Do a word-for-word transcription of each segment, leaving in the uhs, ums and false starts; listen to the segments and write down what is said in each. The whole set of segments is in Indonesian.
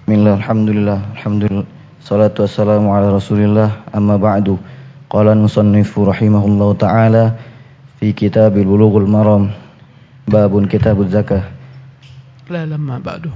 Bismillah, alhamdulillah, alhamdulillah, salatu wassalamu ala rasulillah, amma ba'du. Qala al-musannifu rahimahullahu ta'ala fi kitabil bulughul maram, babun kitabuz zakah. La lamma ba'du.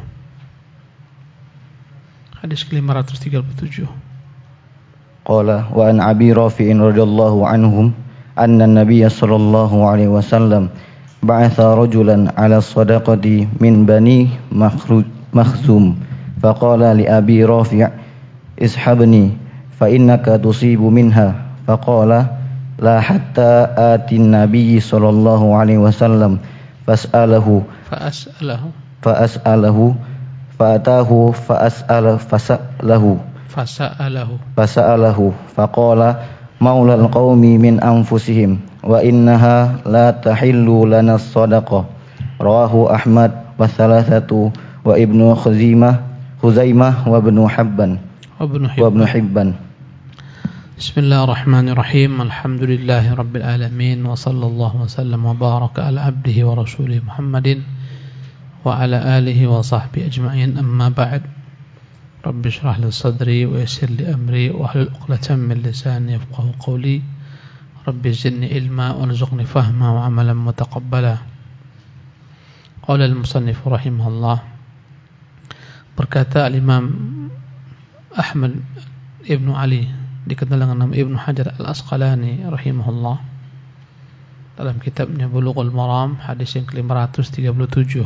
Hadis ke lima ratus tiga puluh tujuh. Qala wa an Abi Rafi'in radhiyallahu anhum anna an-nabiy sallallahu alaihi wasallam ba'atha rajulan ala sadaqati min bani Makhruj Makhzum faqala li Abi Rafi' ishabni fa innaka tusibu minha faqala la hatta atin nabiy sallallahu alaihi wasallam fas'alahu Fa'as'alahu fas'alahu fa'atahu fas'ala fas'alahu Fasa'alahu fas'alahu faqala maulal qaumi min anfusihim wa innaha la tahillu lana as-sadaqah. Rawahu Ahmad wa thalathatu wa Ibnu Khuzaimah Khuzaimah wa Ibnu Hibban wa Ibnu wa Ibnu Hibban. Bismillahirrahmanirrahim. Alhamdulillahi rabbil alamin wa sallallahu wa sallam wa baraka ala abdihi wa rasulih Muhammadin wa ala alihi wa sahbihi ajma'in. Amma ba'd. Rabbi shrah li sadri wa yassir li amri wa hlul 'uqdatam min lisani yafqahu qawli. Rabbi zidni ilma warzuqni fahma wa 'amalan mutaqabbala. Qala al-musannif rahimahullah, berkata al-Imam Ahmad Ibnu Ali, dikenal dengan nama Ibnu Hajar Al-Asqalani rahimahullah, dalam kitabnya Bulughul Maram, hadis yang ke lima ratus tiga puluh tujuh,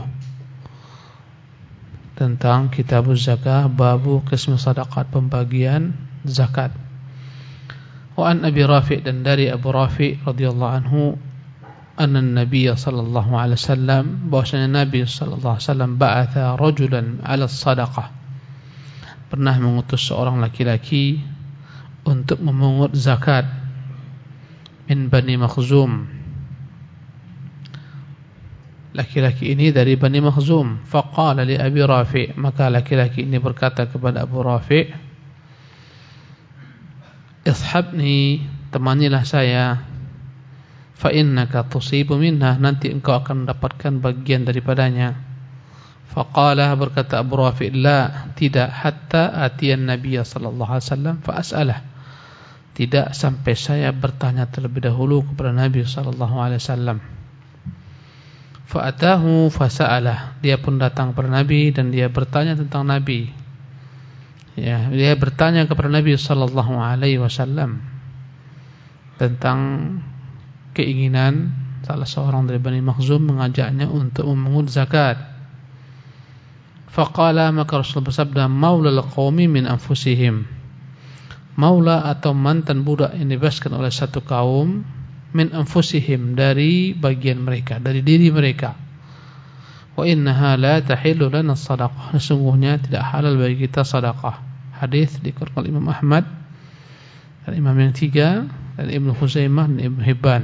tentang kitabuz zakah, babu qism sadaqat, pembagian zakat. Wa an Abi Rafi', dan dari Abu Rafi' radhiyallahu anhu, anna an-nabiy sallallahu alaihi wasallam, bahwasanya Nabi sallallahu alaihi wasallam ba'atha rajulan 'ala sadaqah, pernah mengutus seorang laki-laki untuk memungut zakat, min Bani Makhzum. Laki-laki ini dari Bani Makhzum. Faqala li Abi Rafi', maka laki-laki ini berkata kepada Abu Rafi', ishabni, temanilah saya, fa innaka tusibu minha, nanti engkau akan mendapatkan bagian daripadanya. Faqala, berkata Abu Rafi', la, tidak, hatta atiyan Nabiy sallallahu alaihi wasallam fa as'alah, tidak sampai saya bertanya terlebih dahulu kepada Nabi sallallahu alaihi wasallam. Fa atahu fa sa'alah, dia pun datang kepada Nabi dan dia bertanya tentang Nabi. Ya, dia bertanya kepada Nabi sallallahu alaihi wasallam tentang keinginan salah seorang dari Bani Makhzum mengajaknya untuk memungut zakat. Faqala, maka Rasul bersabda, maulal qaumi min anfusihim, maula atau mantan budak yang dibebaskan oleh satu kaum, min anfusihim, dari bagian mereka, dari diri mereka. Wa innaha la tahillu lana sadaqah, sesungguhnya tidak halal bagi kita sedekah. Hadis dikeluarkan oleh Imam Ahmad dan Imam yang tiga, dan Ibnu Khuzaimah dan Ibnu Hibban.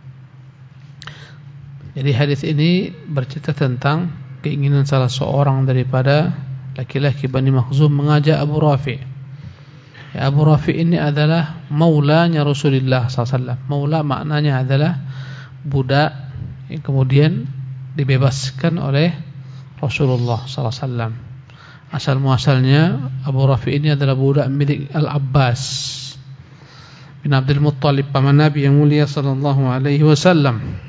Jadi hadis ini bercerita tentang keinginan salah seorang daripada laki-laki Bani Makhzum mengajak Abu Rafi'. Ya, Abu Rafi' ini adalah maulanya Rasulullah sallallahu alaihi wasallam. Maula maknanya adalah budak yang kemudian dibebaskan oleh Rasulullah sallallahu alaihi wasallam. Asal muasalnya Abu Rafi' ini adalah budak milik Al-Abbas bin Abdul Muttalib, paman Nabi yang mulia sallallahu alaihi wasallam.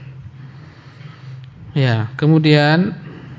Ya, kemudian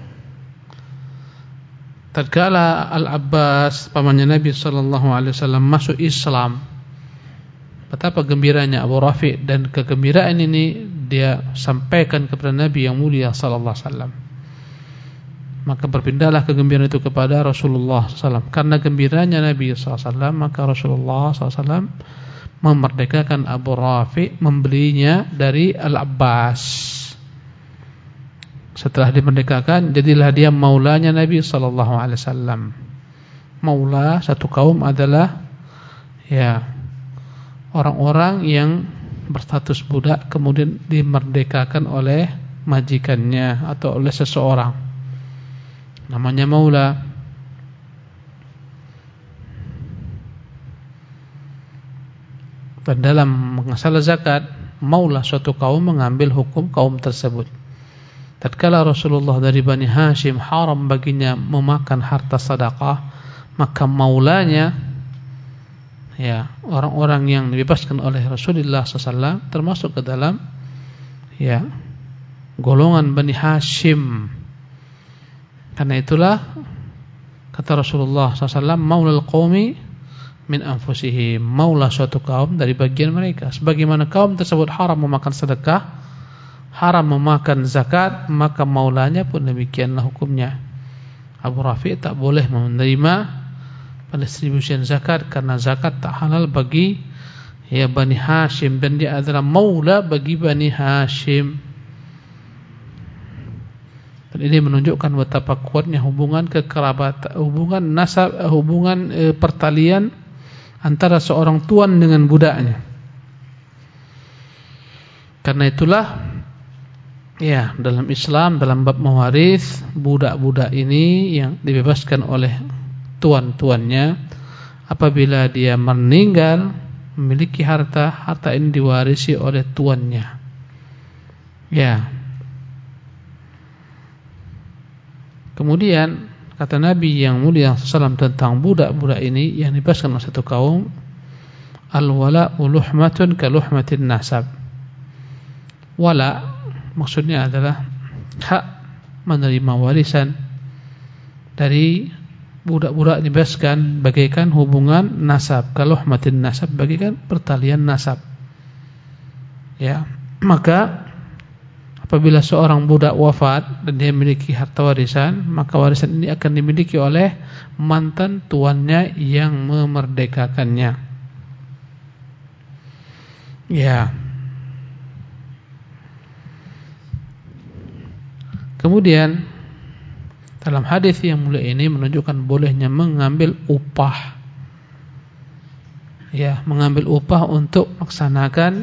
tatkala Al-Abbas, pamannya Nabi sallallahu alaihi wasallam, masuk Islam, betapa gembiranya Abu Rafi', dan kegembiraan ini dia sampaikan kepada Nabi yang mulia sallallahu alaihi wasallam. Maka berpindahlah kegembiraan itu kepada Rasulullah sallallahu alaihi wasallam. Karena gembiranya Nabi sallallahu alaihi wasallam, maka Rasulullah sallallahu alaihi wasallam memerdekakan Abu Rafi', membelinya dari Al-Abbas. Setelah dimerdekakan, jadilah dia maulanya Nabi sallallahu alaihi wasallam. Maula satu kaum adalah ya orang-orang yang berstatus budak kemudian dimerdekakan oleh majikannya atau oleh seseorang, namanya maula. Dan dalam masalah zakat, maula suatu kaum mengambil hukum kaum tersebut. Tatkala Rasulullah dari Bani Hashim haram baginya memakan harta sedekah, maka maulanya, ya, orang-orang yang dibebaskan oleh Rasulullah sallallahu alaihi wasallam termasuk ke dalam, ya, golongan Bani Hashim. Karena itulah kata Rasulullah sallallahu alaihi wasallam, maulal qaumi min anfusihim, maula suatu kaum dari bagian mereka. Sebagaimana kaum tersebut haram memakan sedekah, haram memakan zakat, maka maulanya pun demikianlah hukumnya. Abu Rafi' tak boleh menerima pendistribusian zakat karena zakat tak halal bagi, ya, Bani Hashim, dan dia adalah maula bagi Bani Hashim. Dan ini menunjukkan betapa kuatnya hubungan kekerabatan, hubungan nasab, hubungan e, pertalian antara seorang tuan dengan budaknya. Karena itulah, ya, dalam Islam, dalam bab mewaris, budak-budak ini yang dibebaskan oleh tuan-tuannya, apabila dia meninggal memiliki harta, harta ini diwarisi oleh tuannya. Ya. Kemudian kata Nabi yang mulia sallallahu alaihi wasallam tentang budak-budak ini yang dibebaskan oleh satu kaum, al-wala'u luhmatun ka luhmatin nasab. Wala maksudnya adalah hak menerima warisan dari budak-budak dibebaskan bagaikan hubungan nasab, kalau luhmatin nasab bagaikan pertalian nasab. Ya, maka apabila seorang budak wafat dan dia memiliki harta warisan, maka warisan ini akan dimiliki oleh mantan tuannya yang memerdekakannya. Ya. Kemudian dalam hadis yang mulia ini menunjukkan bolehnya mengambil upah. Ya, mengambil upah untuk melaksanakan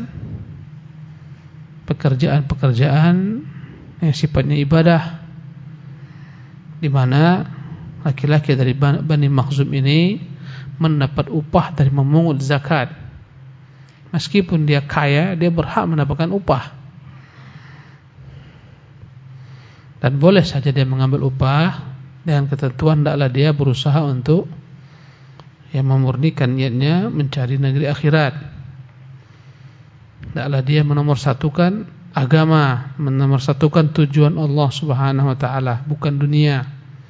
pekerjaan-pekerjaan yang sifatnya ibadah, di mana laki-laki dari Bani Makhzum ini mendapat upah dari memungut zakat. Meskipun dia kaya, dia berhak mendapatkan upah. Dan boleh saja dia mengambil upah dengan ketentuan hendaklah dia berusaha untuk, ya, memurnikan niatnya mencari negeri akhirat. Hendaklah dia menomorsatukan agama, menomorsatukan tujuan Allah Subhanahu wa taala, bukan dunia.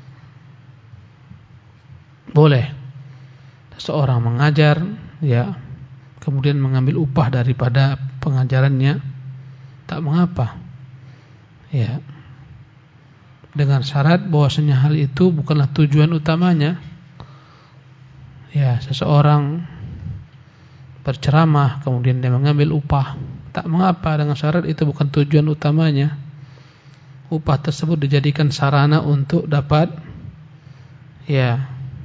Boleh seorang mengajar, ya, kemudian mengambil upah daripada pengajarannya, tak mengapa. Ya. Dengan syarat bahwasanya hal itu bukanlah tujuan utamanya. Ya, seseorang berceramah kemudian dia mengambil upah, tak mengapa dengan syarat itu bukan tujuan utamanya. Upah tersebut dijadikan sarana untuk dapat, ya,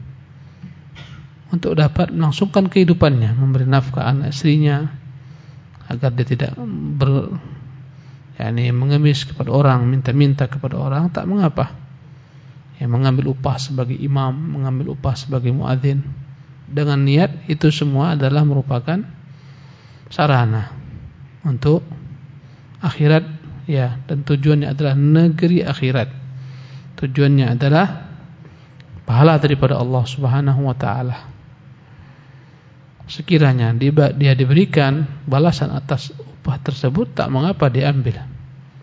untuk dapat melangsungkan kehidupannya, memberi nafkah anak istrinya agar dia tidak ber yakni mengemis kepada orang, minta-minta kepada orang, tak mengapa. Ya, mengambil upah sebagai imam, mengambil upah sebagai muadzin, dengan niat itu semua adalah merupakan sarana untuk akhirat, ya, dan tujuannya adalah negeri akhirat. Tujuannya adalah pahala daripada Allah Subhanahu wa taala. Sekiranya dia diberikan balasan atas upah tersebut, tak mengapa diambil.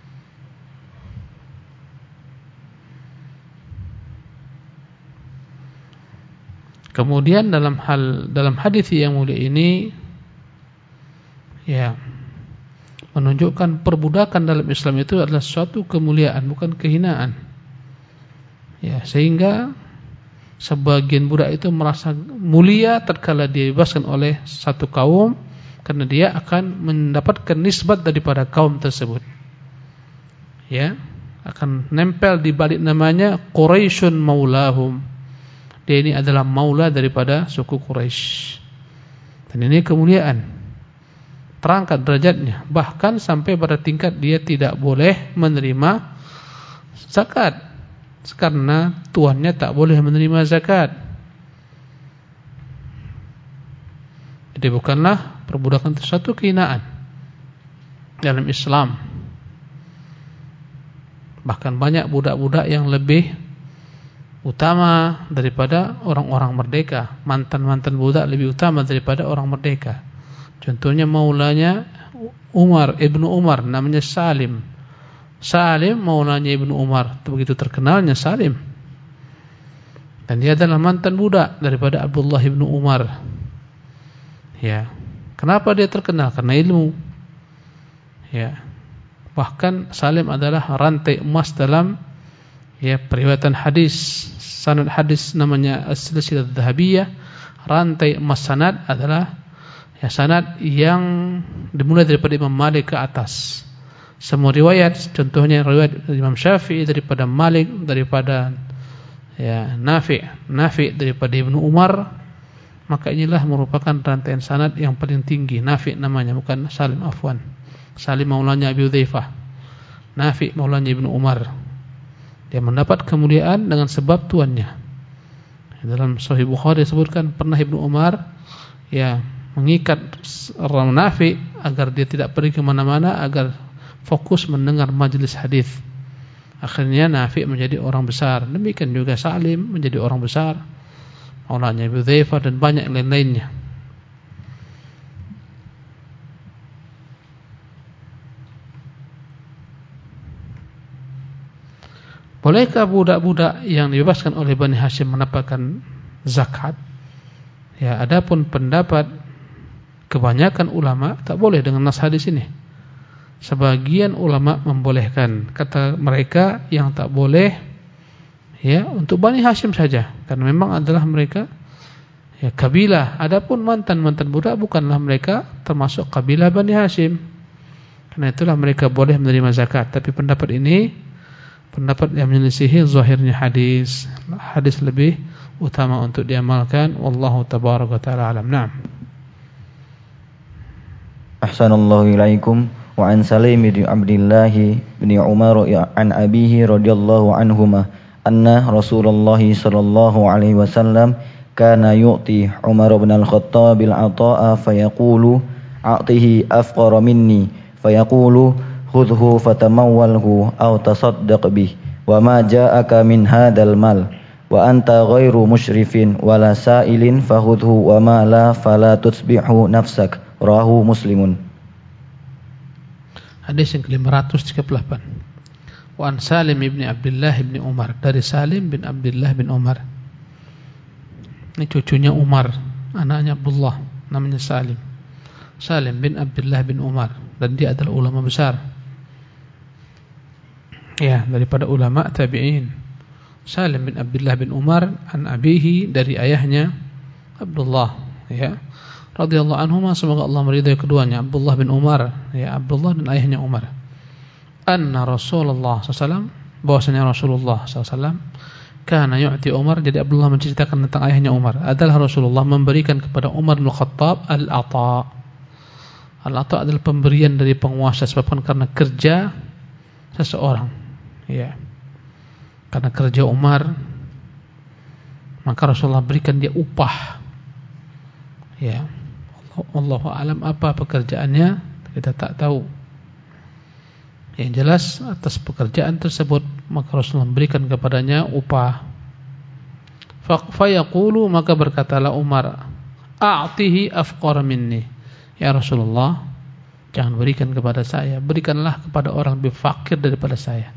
Kemudian dalam hal dalam hadis yang mulia ini, ya, menunjukkan perbudakan dalam Islam itu adalah suatu kemuliaan, bukan kehinaan. Ya, sehingga sebagian budak itu merasa mulia tatkala dia dibebaskan oleh satu kaum, karena dia akan mendapatkan nisbat daripada kaum tersebut. Ya, akan nempel di balik namanya Quraisyun maulahum. Dia ini adalah maula daripada suku Quraisy. Dan ini kemuliaan. Terangkat derajatnya, bahkan sampai pada tingkat dia tidak boleh menerima zakat, karena tuannya tak boleh menerima zakat. Jadi bukanlah perbudakan itu satu kehinaan dalam Islam. Bahkan banyak budak-budak yang lebih utama daripada orang-orang merdeka. Mantan-mantan budak lebih utama daripada orang merdeka. Contohnya maulanya Umar, Ibnu Umar, namanya Salim. Salim maulanya Ibnu Umar, begitu terkenalnya Salim. Dan dia adalah mantan budak daripada Abdullah Ibnu Umar. Ya. Kenapa dia terkenal? Karena ilmu. Ya. Bahkan Salim adalah rantai emas dalam ya periwayatan hadis. Sanad hadis namanya As-Silsilah Adz-Dzahabiyah. Rantai emas sanad adalah ya sanad yang dimulai daripada Imam Malik ke atas. Semua riwayat, contohnya riwayat Imam Syafi'i daripada Malik, daripada ya Nafi', Nafi' daripada Ibnu Umar, maka inilah merupakan rantaian sanad yang paling tinggi. Nafi' namanya, bukan Salim, afwan. Salim maulanya Abi Hudzaifah, Nafi' maulanya Ibnu Umar. Dia mendapat kemuliaan dengan sebab tuannya. Dalam Sahih Bukhari disebutkan pernah Ibnu Umar ya mengikat orang Nafi' agar dia tidak pergi ke mana-mana, agar fokus mendengar majelis hadis. Akhirnya Nafi' menjadi orang besar. Demikian juga Salim menjadi orang besar. Maulanya Abu Hudzaifah dan banyak lain-lainnya. Bolehkah budak-budak yang dibebaskan oleh Bani Hashim mendapatkan zakat? Ya, adapun pendapat kebanyakan ulama tak boleh dengan nas hadis ini. Sebagian ulama membolehkan, kata mereka yang tak boleh ya untuk Bani Hashim saja, karena memang adalah mereka ya kabilah. Adapun mantan-mantan budak bukanlah mereka termasuk kabilah Bani Hashim. Karena itulah mereka boleh menerima zakat. Tapi pendapat ini pendapat yang menyelisihi zahirnya hadis. Hadis lebih utama untuk diamalkan. Wallahu tabaraka taala alam. Naam. Ahsanallahu ilaikum. Wa an Salim bin Abdullah bin Umar an abihi radhiyallahu anhuma anna Rasulullah sallallahu alaihi wasallam kana yu'ti Umar bin al-Khattab al-'ata'a fayaqulu a'tihi afqara minni fayaqulu khudhu fatamawwalhu aw tasaddaq bih wa ma ja'aka min hadzal mal wa anta ghairu musyrifin wala sa'ilin fakhudhu wa ma la fala tusbihu nafsak. Rawahu Muslimun. Hadis yang ke lima ratus tiga puluh delapan. Wa an Salim bin Abdullah bin Umar, dari Salim bin Abdullah bin Umar. Ini cucunya Umar, anaknya Abdullah, namanya Salim. Salim bin Abdullah bin Umar, dan dia adalah ulama besar. Ya, daripada ulama tabi'in. Salim bin Abdullah bin Umar an abihi, dari ayahnya Abdullah, ya. Radhiyallahu anhuma, semoga Allah meridai keduanya, Abdullah bin Umar, ya, Abdullah dan ayahnya Umar. Anna Rasulullah sallallahu alaihi wasallam, bahwasanya Rasulullah sallallahu alaihi wasallam kana yu'ti Umar, jadi Abdullah menceritakan tentang ayahnya Umar, adalah Rasulullah memberikan kepada Umar bin Khattab al-ata. Al-ata adalah pemberian dari penguasa, sebabkan karena kerja seseorang, ya. Karena kerja Umar, maka Rasulullah berikan dia upah. Ya. Allahu a'lam apa pekerjaannya, kita tak tahu. Yang jelas atas pekerjaan tersebut maka Rasulullah memberikan kepadanya upah. Fayaqulu, maka berkatalah Umar, a'tihi afqara minni. Ya Rasulullah, jangan berikan kepada saya, berikanlah kepada orang lebih fakir daripada saya.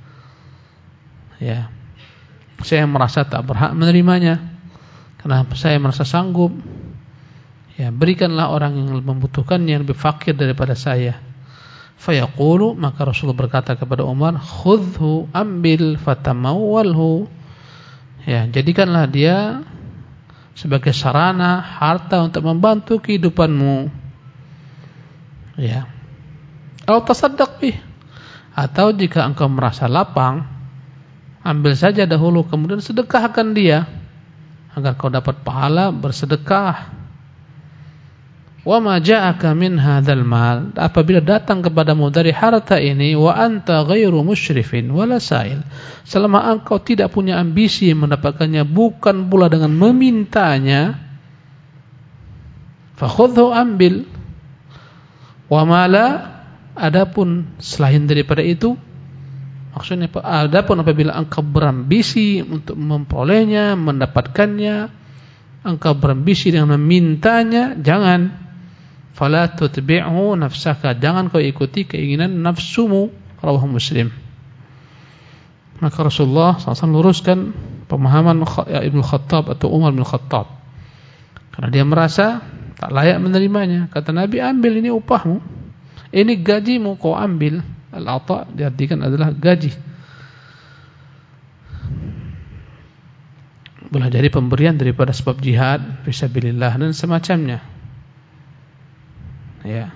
Ya. Saya merasa tak berhak menerimanya karena saya merasa sanggup. Ya, berikanlah orang yang membutuhkan, yang lebih fakir daripada saya. Fayaqulu, maka Rasulullah berkata kepada Umar, khudhu, ambil, fatamawwalhu. Ya, jadikanlah dia sebagai sarana harta untuk membantu kehidupanmu. Ya. Atau tasaddaq bih. Atau jika engkau merasa lapang, ambil saja dahulu, kemudian sedekahkan dia agar kau dapat pahala bersedekah. Wa ma ja'aka min hadzal mal, apabila datang kepadamu dari harta ini, wa anta ghairu musyrifin wala sa'il, selama engkau tidak punya ambisi mendapatkannya, bukan pula dengan memintanya, fakhudhu, ambil. Wa ma la, adapun selain daripada itu, Maksudnya, adapun apabila engkau berambisi untuk memperolehnya, mendapatkannya, engkau berambisi dengan memintanya, jangan. Fala tutbi'hu nafsaka, jangan kau ikuti keinginan nafsumu. Rawahu Muslim. Maka Rasulullah shallallahu alaihi wasallam luruskan pemahaman Ibnu Khattab atau Umar bin Khattab, karena dia merasa tak layak menerimanya. Kata Nabi, ambil, ini upahmu, ini gajimu, kau ambil. Al-ata diartikan adalah gaji. Boleh jadi pemberian daripada sebab jihad fisabilillah dan semacamnya. Ya.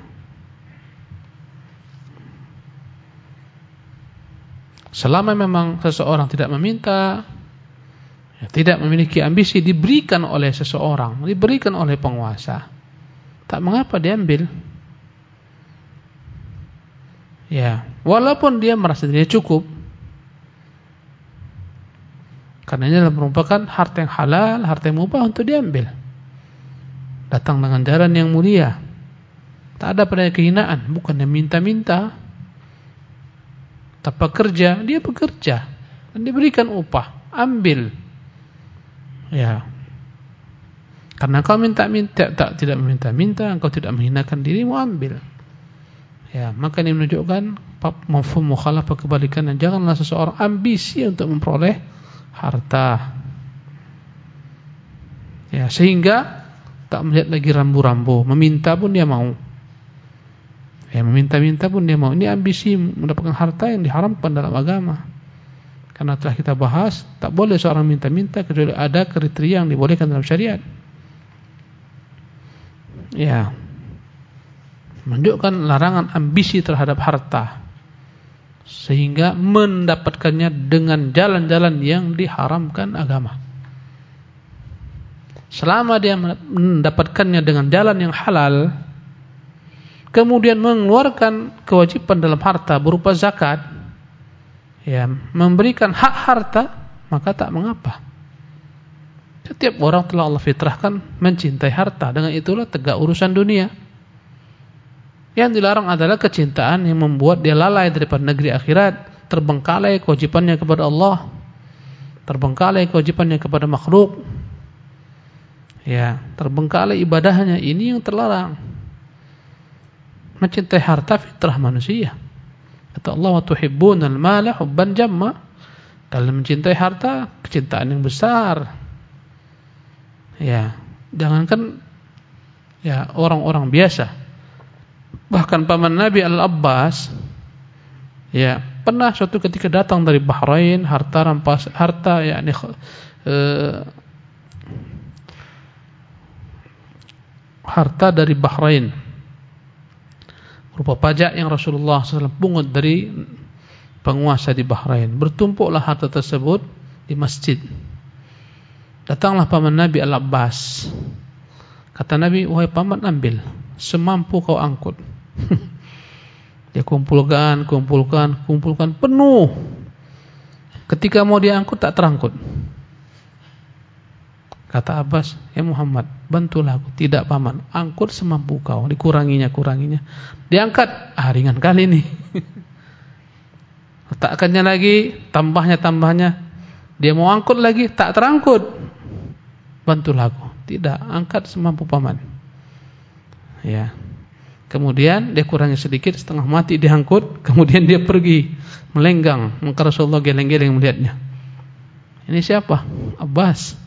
Selama memang seseorang tidak meminta, ya, tidak memiliki ambisi, diberikan oleh seseorang, diberikan oleh penguasa, tak mengapa diambil. Ya, walaupun dia merasa dia cukup, karena ini adalah merupakan harta yang halal, harta yang mubah untuk diambil. Datang dengan jalan yang mulia, tak ada pada kehinaan, bukan yang minta-minta. Tanpa kerja, dia bekerja dan diberikan upah, ambil. Ya, karena kau minta-minta, tak tidak meminta-minta, engkau tidak menghinakan dirimu, ambil. Ya, maka ini menunjukkan mafhum mukhalafah, kebalikannya. Janganlah seseorang ambisi untuk memperoleh harta, ya, sehingga tak melihat lagi rambu-rambu, meminta pun dia mau, ya, meminta-minta pun dia mau. Ini ambisi mendapatkan harta yang diharamkan dalam agama. Karena telah kita bahas, tak boleh seorang minta-minta kecuali ada kriteria yang dibolehkan dalam syariat. Ya, menunjukkan larangan ambisi terhadap harta, sehingga mendapatkannya dengan jalan-jalan yang diharamkan agama. Selama dia mendapatkannya dengan jalan yang halal, kemudian mengeluarkan kewajiban dalam harta berupa zakat, ya, memberikan hak harta, maka tak mengapa. Setiap orang telah Allah fitrahkan mencintai harta, dengan itulah tegak urusan dunia. Yang dilarang adalah kecintaan yang membuat dia lalai daripada negeri akhirat, terbengkalai kewajibannya kepada Allah, terbengkalai kewajibannya kepada makhluk, ya, terbengkalai ibadahnya. Ini yang terlarang. Mencintai harta fitrah manusia. Kata Allah, wa tuhibbunal mala hubban jamma. Kalian mencintai harta kecintaan yang besar. Ya, jangankan ya orang-orang biasa. Bahkan paman Nabi Al-Abbas, ya, pernah suatu ketika datang dari Bahrain, harta rampas, harta yakni eh, harta dari Bahrain, berupa pajak yang Rasulullah shallallahu alaihi wasallam pungut dari penguasa di Bahrain. Bertumpuklah harta tersebut di masjid. Datanglah paman Nabi Al-Abbas. Kata Nabi, wahai paman, ambil semampu kau angkut. Dia kumpulkan, kumpulkan, kumpulkan penuh. Ketika mau diangkut tak terangkut. Kata Abbas, ya Muhammad, bantulah aku. Tidak paman, angkut semampu kau. Dikuranginya, kuranginya. Diangkat, ah, ringan kali nih. Letakkannya lagi, tambahnya, tambahnya. Dia mau angkut lagi, tak terangkut. Bantulah aku. Tidak, angkat semampu paman. Ya. Kemudian dia kurangi sedikit, setengah mati diangkut. Kemudian dia pergi melenggang. Maka Rasulullah geleng-geleng melihatnya. Ini siapa? Abbas.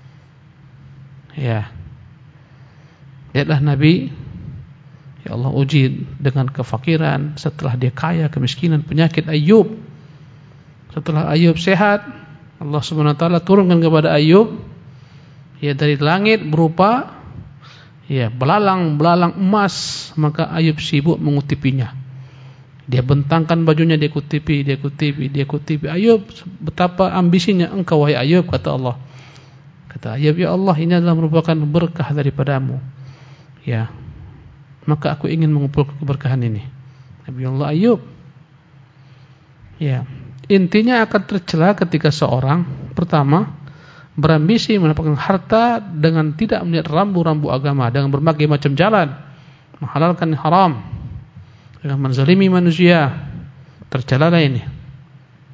Ya. Lihatlah Nabi, ya Allah, uji dengan kefakiran. Setelah dia kaya, kemiskinan, penyakit. Ayub, setelah Ayub sehat, Allah subhanahu wa taala turunkan kepada Ayub, ya, dari langit berupa, ya, belalang-belalang emas. Maka Ayub sibuk mengutipinya. Dia bentangkan bajunya, dia kutipi, dia kutipi, dia kutipi. Ayub, betapa ambisinya engkau wahai Ayub, kata Allah. Kata Ayub, ya Allah, ini adalah merupakan berkah daripadamu. Ya, maka aku ingin mengumpulkan keberkahan ini. Nabi Allah Ayub. Ya, intinya akan tercela ketika seorang pertama berambisi mendapatkan harta dengan tidak melihat rambu-rambu agama, dengan berbagai macam jalan, menghalalkan haram, dengan menzalimi manusia. Tercelalah ini.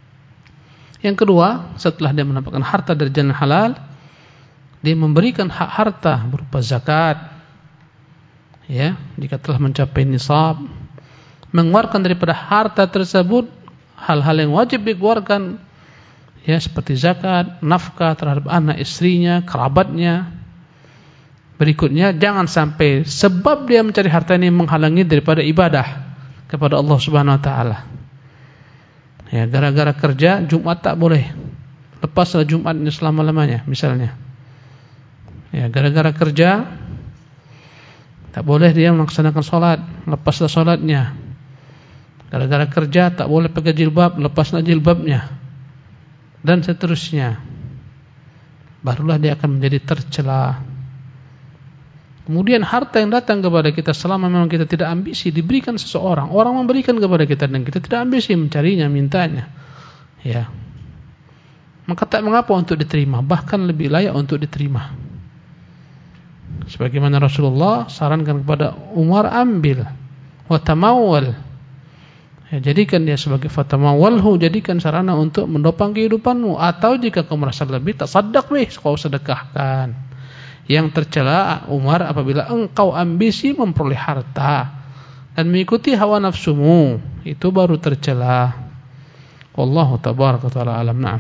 Yang kedua, setelah dia mendapatkan harta dari jalan halal, dia memberikan hak harta berupa zakat. Ya, jika telah mencapai nisab, mengeluarkan daripada harta tersebut hal-hal yang wajib dikeluarkan, ya, seperti zakat, nafkah terhadap anak istrinya, kerabatnya. Berikutnya, jangan sampai sebab dia mencari harta ini menghalangi daripada ibadah kepada Allah Subhanahu wa taala. Ya, gara-gara kerja Jumat tak boleh, lepaslah Jumat ini selama-lamanya misalnya. Ya, gara-gara kerja tak boleh dia melaksanakan sholat, lepaslah sholatnya. Gara-gara kerja tak boleh pakai jilbab, lepaslah jilbabnya. Dan seterusnya. Barulah dia akan menjadi tercela. Kemudian harta yang datang kepada kita selama memang kita tidak ambisi, diberikan seseorang, orang memberikan kepada kita dan kita tidak ambisi mencarinya, mintanya. Ya. Maka tak mengapa untuk diterima, bahkan lebih layak untuk diterima. Sebagaimana Rasulullah sarankan kepada Umar, ambil wa tamawwal. Ya, jadikan dia sebagai fatamawwalhu, jadikan sarana untuk mendopang kehidupanmu, atau jika kau merasa lebih, tasaddaq bih, kau sedekahkan. Yang tercela Umar apabila engkau ambisi memperoleh harta dan mengikuti hawa nafsumu, itu baru tercela. Wallahu tabaraka taala alam. Na'am.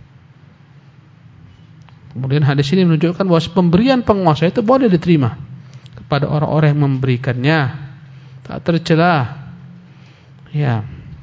Kemudian hadis ini menunjukkan bahwa pemberian penguasa itu boleh diterima kepada orang-orang yang memberikannya, tak tercela. Ya.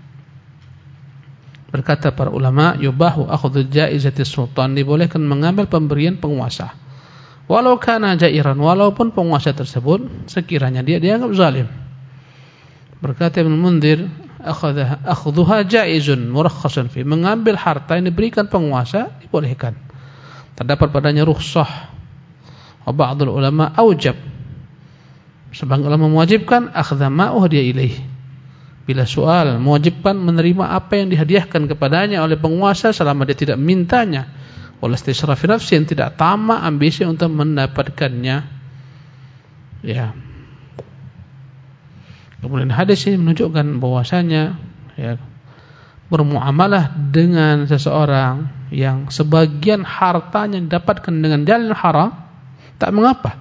Berkata para ulama, yubahu akhdhu jaizati sultan, dibolehkan mengambil pemberian penguasa. Walau kana jairan, walaupun penguasa tersebut sekiranya dia dianggap zalim. Berkata Ibnu Munzir, akhadha akhdhuha jaizun murakhasan fi, mengambil harta yang diberikan penguasa dibolehkan. Terdapat padanya rukhsah. Wa ba'dul ulama aujab. Sebagian ulama mewajibkan akhdha ma uhdiya ilaih. Bila soal mewajibkan menerima apa yang dihadiahkan kepadanya oleh penguasa selama dia tidak mintanya. Wala istisrafi nafsi, yang tidak tamak ambisi untuk mendapatkannya. Ya. Kemudian hadis ini menunjukkan bahwasanya, ya, bermuamalah dengan seseorang yang sebagian hartanya didapatkan dengan jalan haram, tak mengapa.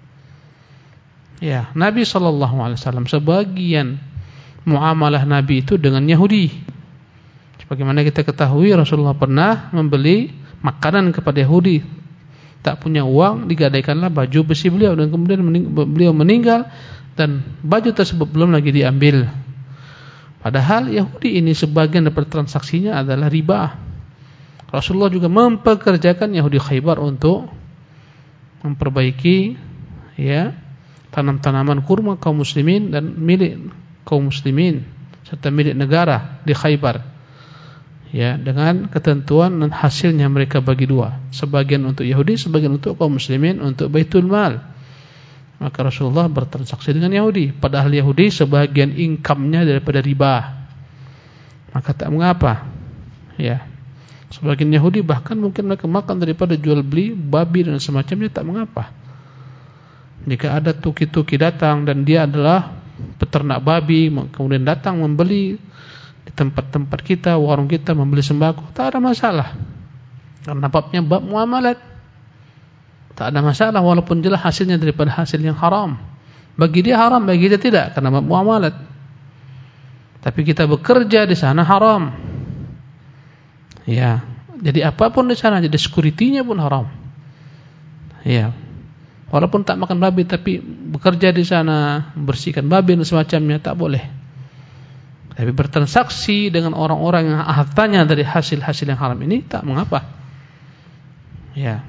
Ya, Nabi sallallahu alaihi wasallam sebagian muamalah Nabi itu dengan Yahudi. Sebagaimana kita ketahui, Rasulullah pernah membeli makanan kepada Yahudi. Tak punya uang, digadaikanlah baju besi beliau, dan kemudian mening- beliau meninggal dan baju tersebut belum lagi diambil. Padahal Yahudi ini sebagian dari transaksinya adalah riba. Rasulullah juga mempekerjakan Yahudi Khaybar untuk memperbaiki, ya, tanam-tanaman kurma kaum muslimin dan milik kaum muslimin serta milik negara di Khaybar. Ya, dengan ketentuan dan hasilnya mereka bagi dua, sebagian untuk Yahudi, sebagian untuk kaum muslimin untuk Baitul Mal. Maka Rasulullah bertransaksi dengan Yahudi, padahal Yahudi sebagian income-nya daripada riba. Maka tak mengapa. Ya. Sebagian Yahudi bahkan mungkin mereka makan daripada jual beli babi dan semacamnya, tak mengapa. Jika ada tuki-tuki datang dan dia adalah peternak babi, kemudian datang membeli di tempat-tempat kita, warung kita, membeli sembako, tak ada masalah. Karena babnya bab muamalat, tak ada masalah walaupun jelas hasilnya daripada hasil yang haram. Bagi dia haram, bagi dia tidak, karena bab muamalat. Tapi kita bekerja di sana haram. Ya, jadi apapun di sana, jadi security-nya pun haram. Ya. Walaupun tak makan babi, tapi bekerja di sana, membersihkan babi dan semacamnya, tak boleh. Tapi bertransaksi dengan orang-orang yang hartanya dari hasil-hasil yang haram ini, tak mengapa. Ya.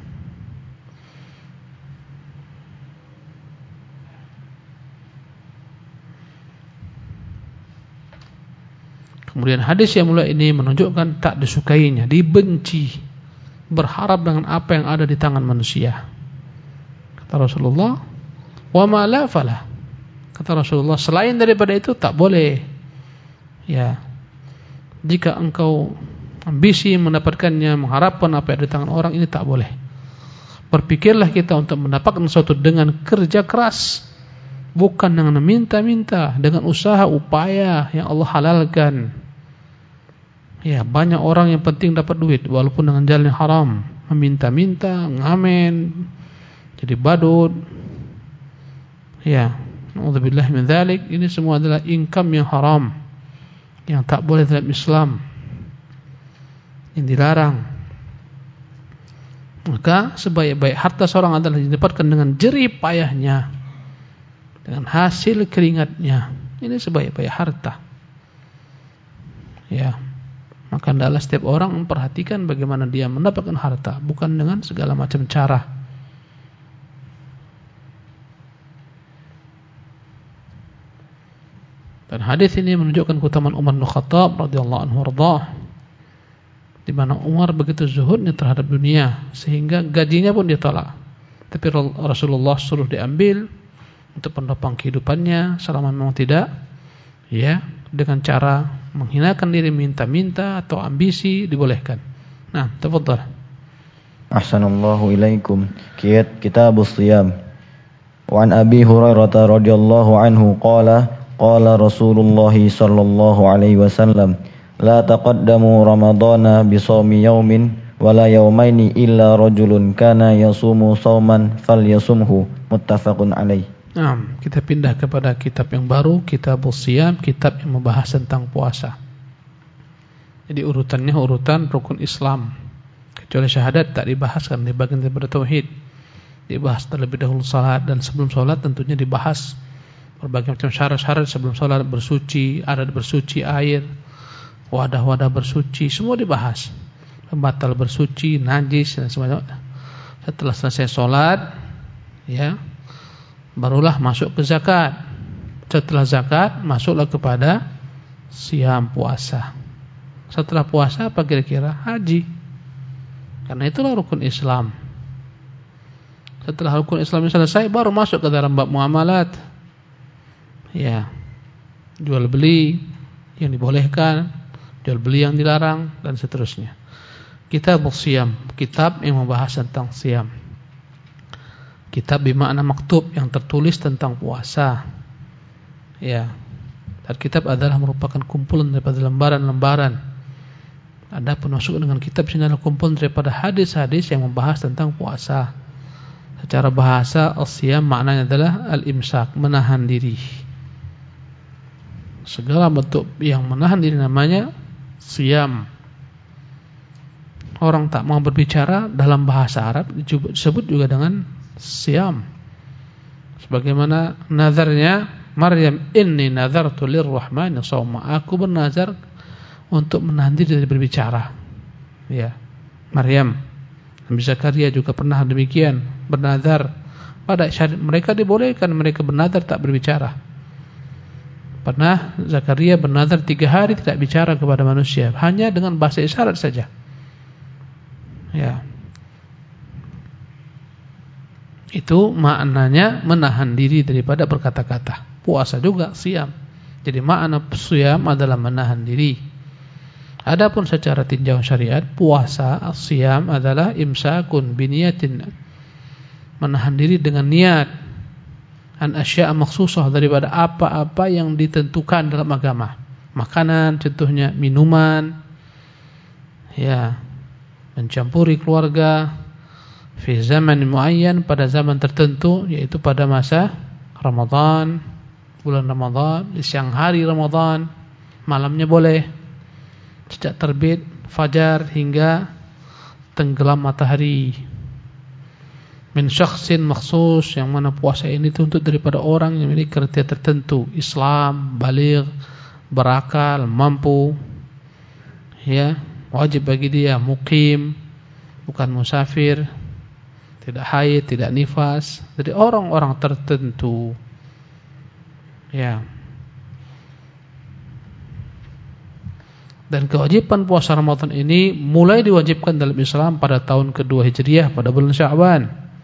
Kemudian hadis yang mulia ini menunjukkan tak disukainya, dibenci, berharap dengan apa yang ada di tangan manusia. Kata Rasulullah, wa ma la falah. Kata Rasulullah, selain daripada itu tak boleh. Ya. Jika engkau ambisi mendapatkannya, mengharapkan apa yang ada di tangan orang, ini tak boleh. Berpikirlah kita untuk mendapatkan sesuatu dengan kerja keras, bukan dengan minta-minta, dengan usaha upaya yang Allah halalkan. Ya, banyak orang yang penting dapat duit walaupun dengan jalan yang haram, meminta-minta, ngamen, jadi badut. Ya, naudzubillah min dzalik. Ini semua adalah income yang haram, yang tak boleh dalam Islam, yang dilarang. Maka sebaik-baik harta seorang adalah didapatkan dengan jerih payahnya, dengan hasil keringatnya. Ini sebaik-baik harta. Ya, maka hendaklah setiap orang memperhatikan bagaimana dia mendapatkan harta, bukan dengan segala macam cara. Dan hadis ini menunjukkan keutamaan Umar bin Khattab radhiyallahu anhu warḍah, di mana Umar begitu zuhudnya terhadap dunia sehingga gajinya pun ditolak. Tapi Rasulullah suruh diambil untuk penopang kehidupannya selama memang tidak, ya, dengan cara menghinakan diri, minta-minta atau ambisi dibolehkan. Nah, tafadhal. Ahsanallahu ilaikum. Kitabus Shiyam. Wa an Abi Hurairah radhiyallahu anhu qala qala Rasulullah sallallahu alaihi wasallam la taqaddamu ramadhana bi shaumi yaumin wala yaumaini illa rajulun kana yasumu shauman falyasumhu, muttafaqun alaih. Nah, kita pindah kepada kitab yang baru, Kitabus Shiyam, kitab yang membahas tentang puasa. Jadi urutannya urutan rukun Islam. Kecuali syahadat tak dibahas karena di bagian daripada tauhid. Dibahas terlebih dahulu salat, dan sebelum salat tentunya dibahas berbagai macam syarat-syarat sebelum salat, bersuci, adat bersuci, air, wadah-wadah bersuci, semua dibahas. Pembatal bersuci, najis dan semacamnya. Setelah selesai salat, ya, barulah masuk ke zakat. Setelah zakat, masuklah kepada siam, puasa. Setelah puasa apa kira-kira? Haji. Karena itulah rukun Islam. Setelah rukun Islam selesai, baru masuk ke dalam bab muamalat. Ya, jual beli yang dibolehkan, jual beli yang dilarang, dan seterusnya. Kitabus Shiyam, kitab yang membahas tentang siam. Kitab bermakna maktub, yang tertulis tentang puasa. Ya. Dan kitab adalah merupakan kumpulan daripada lembaran-lembaran. Ada penusuk dengan kitab sini adalah kumpulan daripada hadis-hadis yang membahas tentang puasa. Secara bahasa, al-siyam maknanya adalah al-imsak, menahan diri. Segala bentuk yang menahan diri namanya siyam. Orang tak mau berbicara dalam bahasa Arab disebut juga dengan siyam. Sebagaimana nazarnya Maryam, inni nazartu lirrahmani shauma, aku bernazar untuk menahan diri dari berbicara. Ya, Maryam. Nabi Zakaria juga pernah demikian, bernazar. Pada syariat mereka dibolehkan mereka bernazar tak berbicara. Pernah Zakaria bernazar tiga hari tidak bicara kepada manusia, hanya dengan bahasa isyarat saja. Ya. Itu maknanya menahan diri daripada berkata-kata. Puasa juga siyam. Jadi makna siyam adalah menahan diri. Adapun secara tinjauan syariat, puasa siyam adalah imsakun biniyatin, menahan diri dengan niat, an asya'a makhsusah, daripada apa-apa yang ditentukan dalam agama. Makanan contohnya, minuman, ya, mencampuri keluarga fi zaman muayyan, pada zaman tertentu, yaitu pada masa Ramadan, bulan Ramadan, di siang hari Ramadan, malamnya boleh, sejak terbit fajar hingga tenggelam matahari. Min syakhsin makhsus, yang mana puasa ini tuntut daripada orang yang memiliki kriteria tertentu, Islam, baligh, berakal, mampu, ya, wajib bagi dia, mukim, bukan musafir, tidak haid, tidak nifas. Jadi orang-orang tertentu, ya. Dan kewajiban puasa Ramadan ini mulai diwajibkan dalam Islam pada tahun kedua Hijriah, pada bulan Sya'ban.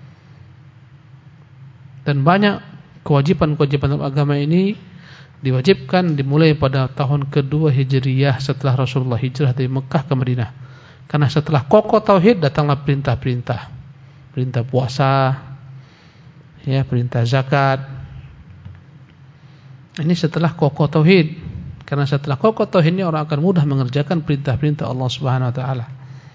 Dan banyak kewajiban-kewajiban dalam agama ini diwajibkan dimulai pada tahun kedua Hijriah setelah Rasulullah hijrah dari Mekah ke Madinah. Karena setelah kokoh tauhid datanglah perintah-perintah. Perintah puasa, ya, perintah zakat. Ini setelah kokoh tauhid. Karena setelah kokoh tauhidnya, orang akan mudah mengerjakan perintah-perintah Allah Subhanahu wa taala.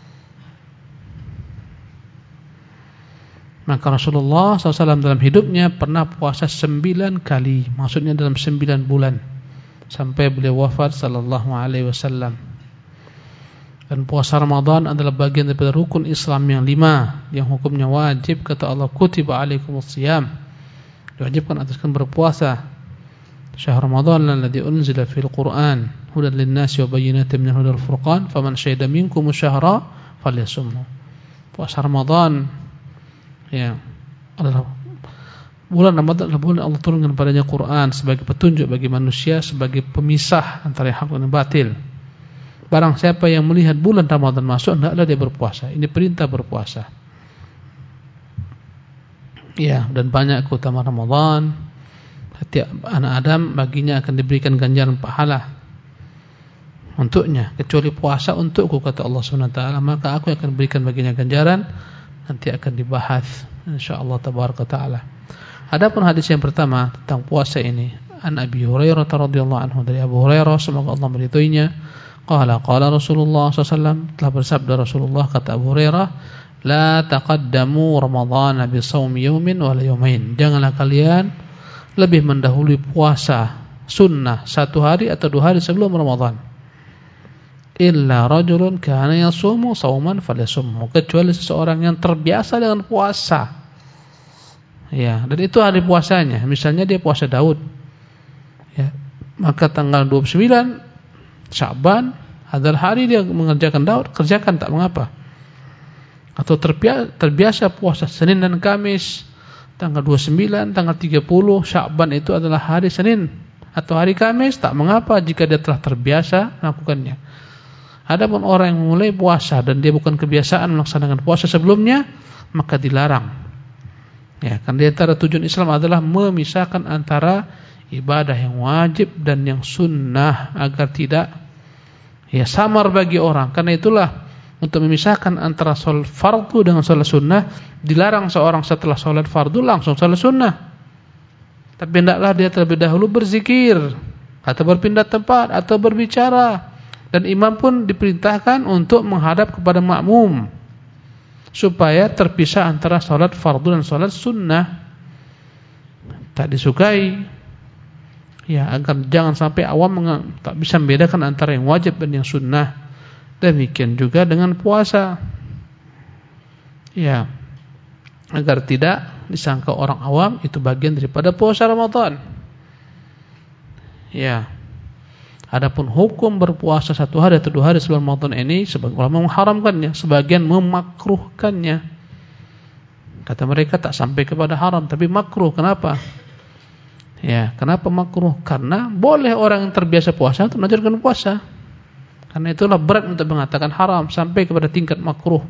Maka Rasulullah shallallahu alaihi wasallam dalam hidupnya pernah puasa sembilan kali, maksudnya dalam sembilan bulan, sampai beliau wafat sallallahu alaihi wasallam. Dan puasa Ramadan adalah bagian daripada rukun Islam yang lima, yang hukumnya wajib. Kata Allah, kutiba alaikumusiyam, diwajibkan atas kalian berpuasa. Syahr Ramadan alladzi unzila fil Qur'an hudan lin-nasi wa bayyinatin minal hudal furqan faman syahida minkum syahra falyasumhu. Puasa Ramadan ya adalah bulan Ramadan, adalah bulan Allah turunkan padanya Quran sebagai petunjuk bagi manusia, sebagai pemisah antara yang hak dan batil. Barang siapa yang melihat bulan Ramadan masuk, hendaklah dia berpuasa. Ini perintah berpuasa. Ya, dan banyak keutamaan Ramadan. Setiap anak Adam baginya akan diberikan ganjaran pahala untuknya, kecuali puasa untukku, kata Allah Subhanahu wa taala, maka aku akan berikan baginya ganjaran. Nanti akan dibahas insyaallah tabaraka taala. Adapun hadis yang pertama tentang puasa ini, an Abi Hurairah radhiyallahu anhu, dari Abu Hurairah semoga Allah meridhoinya, qala qala Rasulullah sallallahu alaihi wasallam, telah bersabda Rasulullah, kata Abu Hurairah, la taqaddamu Ramadhana bi shaumi yawmin wa yawmain, janganlah kalian lebih mendahului puasa sunnah satu hari atau dua hari sebelum Ramadan. Illa rajulun kana yasumu shauman falyasumhu, kecuali seseorang yang terbiasa dengan puasa. Ya, dan itu hari puasanya. Misalnya dia puasa Daud. Ya, maka tanggal dua puluh sembilan Sya'ban adalah hari dia mengerjakan Daud, kerjakan tak mengapa. Atau terbiasa, terbiasa puasa Senin dan Kamis, tanggal dua puluh sembilan, tanggal tiga puluh Sya'ban itu adalah hari Senin atau hari Kamis, tak mengapa jika dia telah terbiasa melakukannya. Adapun orang yang memulai puasa dan dia bukan kebiasaan melaksanakan puasa sebelumnya, maka dilarang. Ya, kan di antara tujuan Islam adalah memisahkan antara ibadah yang wajib dan yang sunnah agar tidak ya samar bagi orang. Karena itulah untuk memisahkan antara sholat fardu dengan sholat sunnah, dilarang seorang setelah sholat fardu langsung sholat sunnah. Tapi hendaklah dia terlebih dahulu berzikir, atau berpindah tempat, atau berbicara. Dan imam pun diperintahkan untuk menghadap kepada makmum, supaya terpisah antara sholat fardu dan sholat sunnah. Tak disukai, ya, agar jangan sampai awam tak bisa membedakan antara yang wajib dan yang sunnah. Demikian juga dengan puasa, ya, agar tidak disangka orang awam itu bagian daripada puasa Ramadan. Ya, adapun hukum berpuasa satu hari atau dua hari sebelum Ramadan ini, sebagian ulama mengharamkannya, sebagian memakruhkannya. Kata mereka tak sampai kepada haram, tapi makruh. Kenapa? Ya, kenapa makruh? Karena boleh orang yang terbiasa puasa untuk mengajarkan puasa. Karena itulah berat untuk mengatakan haram sampai kepada tingkat makruh.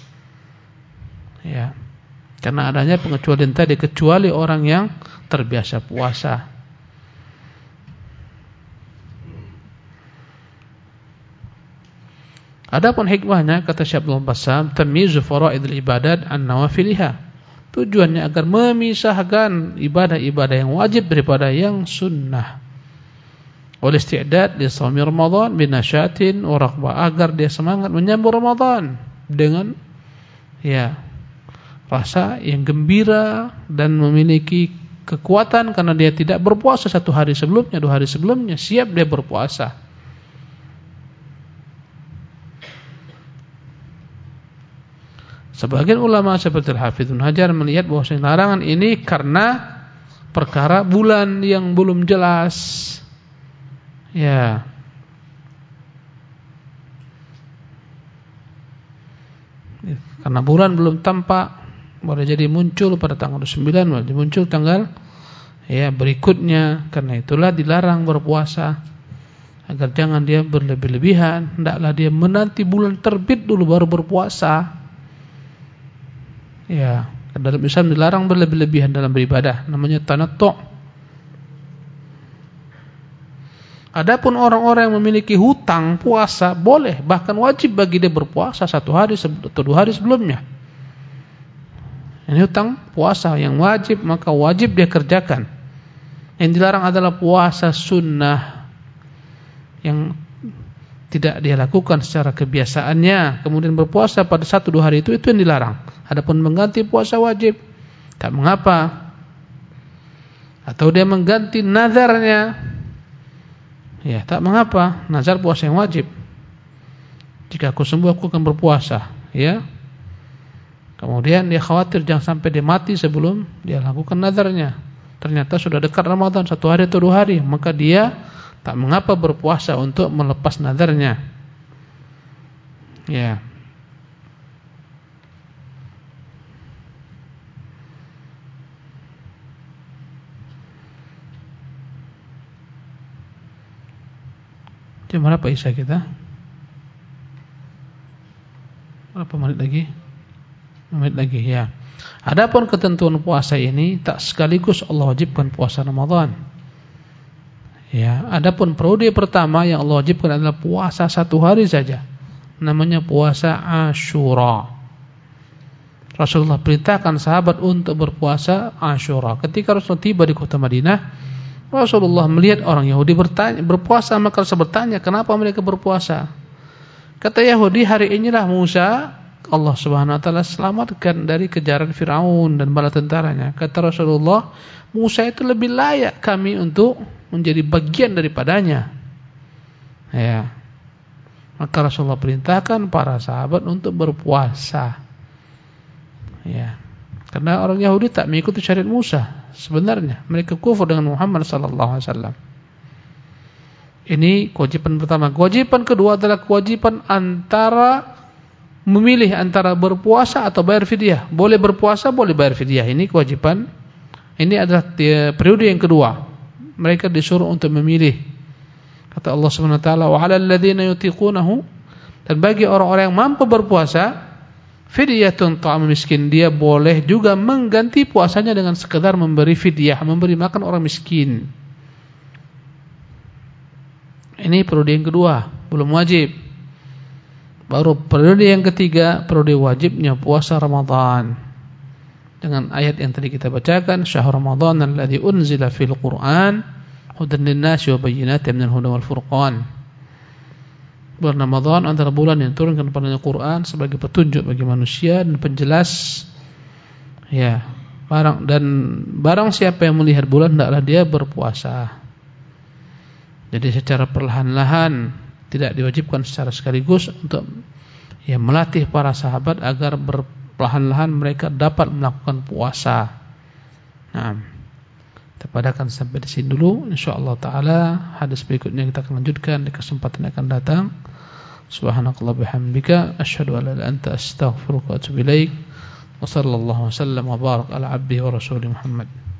Ya, karena adanya pengecualian tadi, kecuali orang yang terbiasa puasa. Adapun hikmahnya, kata Syekh Abdul Bassam, tamyizu faraidil ibadat an nawafiliha. Tujuannya agar memisahkan ibadah-ibadah yang wajib daripada yang sunnah. Wal isti'dad li shaumi Ramadan bi nasyatin wa raghbah, agar dia semangat menyambut Ramadan dengan ya rasa yang gembira dan memiliki kekuatan, karena dia tidak berpuasa satu hari sebelumnya, dua hari sebelumnya, siap dia berpuasa. Sebagian ulama seperti Al-Hafidz Ibnu Hajar melihat bahwa larangan ini karena perkara bulan yang belum jelas. Ya. Karena bulan belum tampak, boleh jadi muncul pada tanggal dua puluh sembilan, boleh jadi muncul tanggal ya berikutnya. Karena itulah dilarang berpuasa, agar jangan dia berlebih-lebihan. Hendaklah dia menanti bulan terbit dulu baru berpuasa. Ya, dalam Islam dilarang berlebih-lebihan dalam beribadah, namanya tanattu'. Adapun orang-orang yang memiliki hutang puasa, boleh, bahkan wajib bagi dia berpuasa satu hari atau dua hari sebelumnya. Ini hutang puasa yang wajib, maka wajib dia kerjakan. Yang dilarang adalah puasa sunnah. yang tidak dia lakukan secara kebiasaannya, kemudian berpuasa pada satu dua hari itu, itu yang dilarang. Adapun mengganti puasa wajib, tak mengapa. Atau dia mengganti nazarnya, ya tak mengapa. Nazar puasa yang wajib. Jika aku sembuh aku akan berpuasa, ya. Kemudian dia khawatir jangan sampai dia mati sebelum dia lakukan nazarnya. Ternyata sudah dekat Ramadan, satu hari atau dua hari, maka dia tak mengapa berpuasa untuk melepas nazarnya. Ya. Jam berapa isya kita? Berapa menit lagi? Menit lagi, ya. Adapun ketentuan puasa ini tak sekaligus Allah wajibkan puasa Ramadan. Ya, adapun periode pertama yang Allah wajibkan adalah puasa satu hari saja. Namanya puasa Asyura. Rasulullah perintahkan sahabat untuk berpuasa Asyura. Ketika Rasulullah tiba di kota Madinah, Rasulullah melihat orang Yahudi bertanya, berpuasa, maka Rasul bertanya, kenapa mereka berpuasa? Kata Yahudi, hari inilah Musa, Allah Subhanahu wa taala selamatkan dari kejaran Firaun dan bala tentaranya. Kata Rasulullah, Musa itu lebih layak kami untuk menjadi bagian daripadanya. Ya. Maka Rasulullah perintahkan para sahabat untuk berpuasa. Ya. Karena orang Yahudi tak mengikuti syariat Musa. Sebenarnya mereka kufur dengan Muhammad sallallahu alaihi wasallam. Ini kewajiban pertama. Kewajiban kedua adalah kewajiban antara memilih antara berpuasa atau bayar fidyah. Boleh berpuasa, boleh bayar fidyah. Ini kewajiban. Ini adalah periode yang kedua. Mereka disuruh untuk memilih. Kata Allah Subhanahu wa taala, "Wa 'alal ladzina yutiqunahu", dan bagi orang-orang yang mampu berpuasa, fidyatun ta'am miskin, dia boleh juga mengganti puasanya dengan sekedar memberi fidyah, memberi makan orang miskin. Ini periode yang kedua, belum wajib. Baru periode yang ketiga, periode wajibnya puasa Ramadan. Dengan ayat yang tadi kita bacakan, syahrul Ramadan alladzi unzila fil Qur'an hudan lin-nasi wa bayyinatin minal huda wal furqan. Bulan Ramadan antara bulan yang turunkan kepada Al-Qur'an sebagai petunjuk bagi manusia dan penjelas. Ya, barang dan barang siapa yang melihat bulan hendaklah dia berpuasa. Jadi secara perlahan-lahan, tidak diwajibkan secara sekaligus, untuk ya melatih para sahabat agar ber perlahan-lahan mereka dapat melakukan puasa. Nah, kita padakan sampai di sini dulu. Insyaallah taala hadis berikutnya kita akan lanjutkan di kesempatan yang akan datang. Subhanakallah bihamdika asyhadu an la ilaha illa anta astaghfiruka wa atubu ilaik. Wa sallallahu wasallam wa barak ala abdihi wa rasulih Muhammad.